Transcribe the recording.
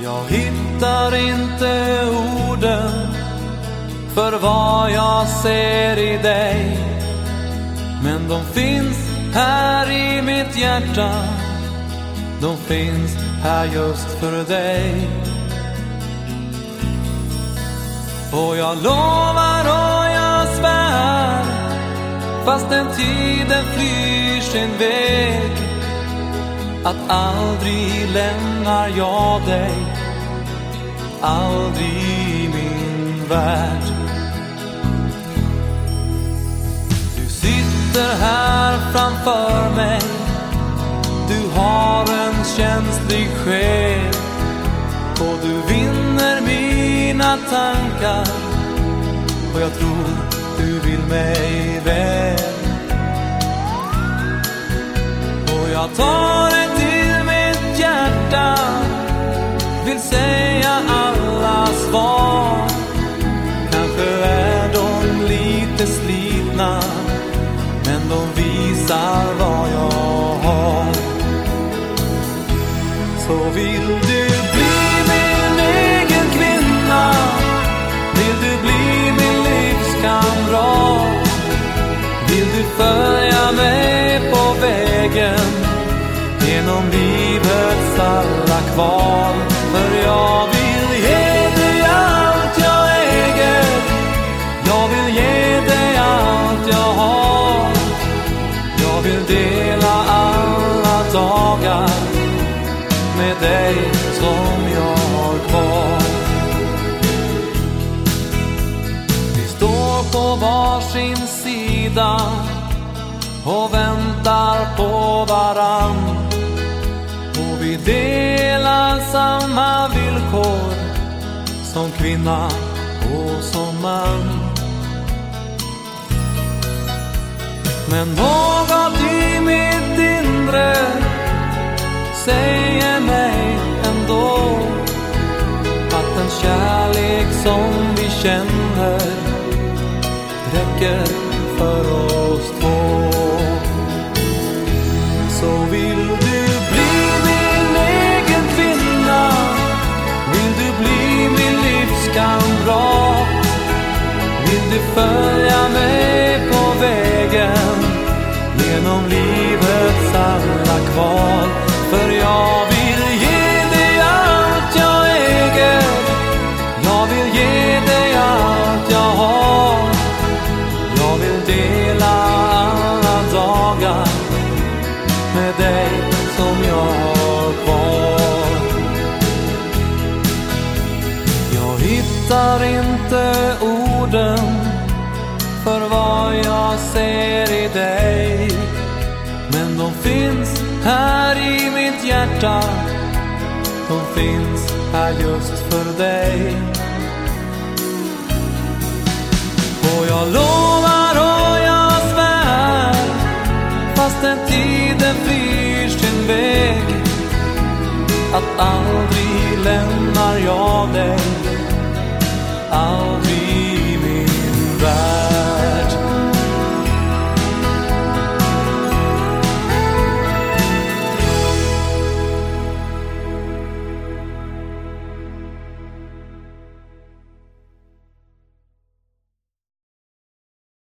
Jag hittar inte orden för vad jag ser i dig, men de finns här i mitt hjärta. De finns här just för dig. Och jag lovar och jag svär, fast den tiden flyr sin väg, att aldrig lämnar jag dig, aldrig i min värld. Du sitter här framför mig, du har en känslig själ, och du vinner mina tankar, och jag tror du vill mig väl. Och jag tar dig till mitt hjärta, vill säga alla svar. Kanske är de lite slitna, men de visar vad jag har. Så vill du bli min egen kvinna, vill du bli min livskamrat, vill du följa mig på vägen genom livets alla kval. För jag vill ge dig allt jag äger, jag vill ge dig allt jag har. Jag vill dela alla dagar med dig som jag har kvar. Vi står på varsin sida och väntar på varann, och vi delar samma villkor som kvinna och som man. Men något i mitt inre säger mig ändå att den kärlek som vi känner räcker för oss två. Så vill du bli min egen kvinna, vill du bli min livskamrat, vill du följa mig på vägen genom livets alla kval. För jag vill ge dig allt jag äger, jag vill ge dig allt jag har. Jag vill dela alla dagar med dig som jag har kvar. Jag hittar inte orden för vad jag ser i dig, men de finns här i mitt hjärta. De finns här just för dig. Och jag lovar och jag svär, fast den tiden flyr sin väg, att aldrig lämnar jag dig,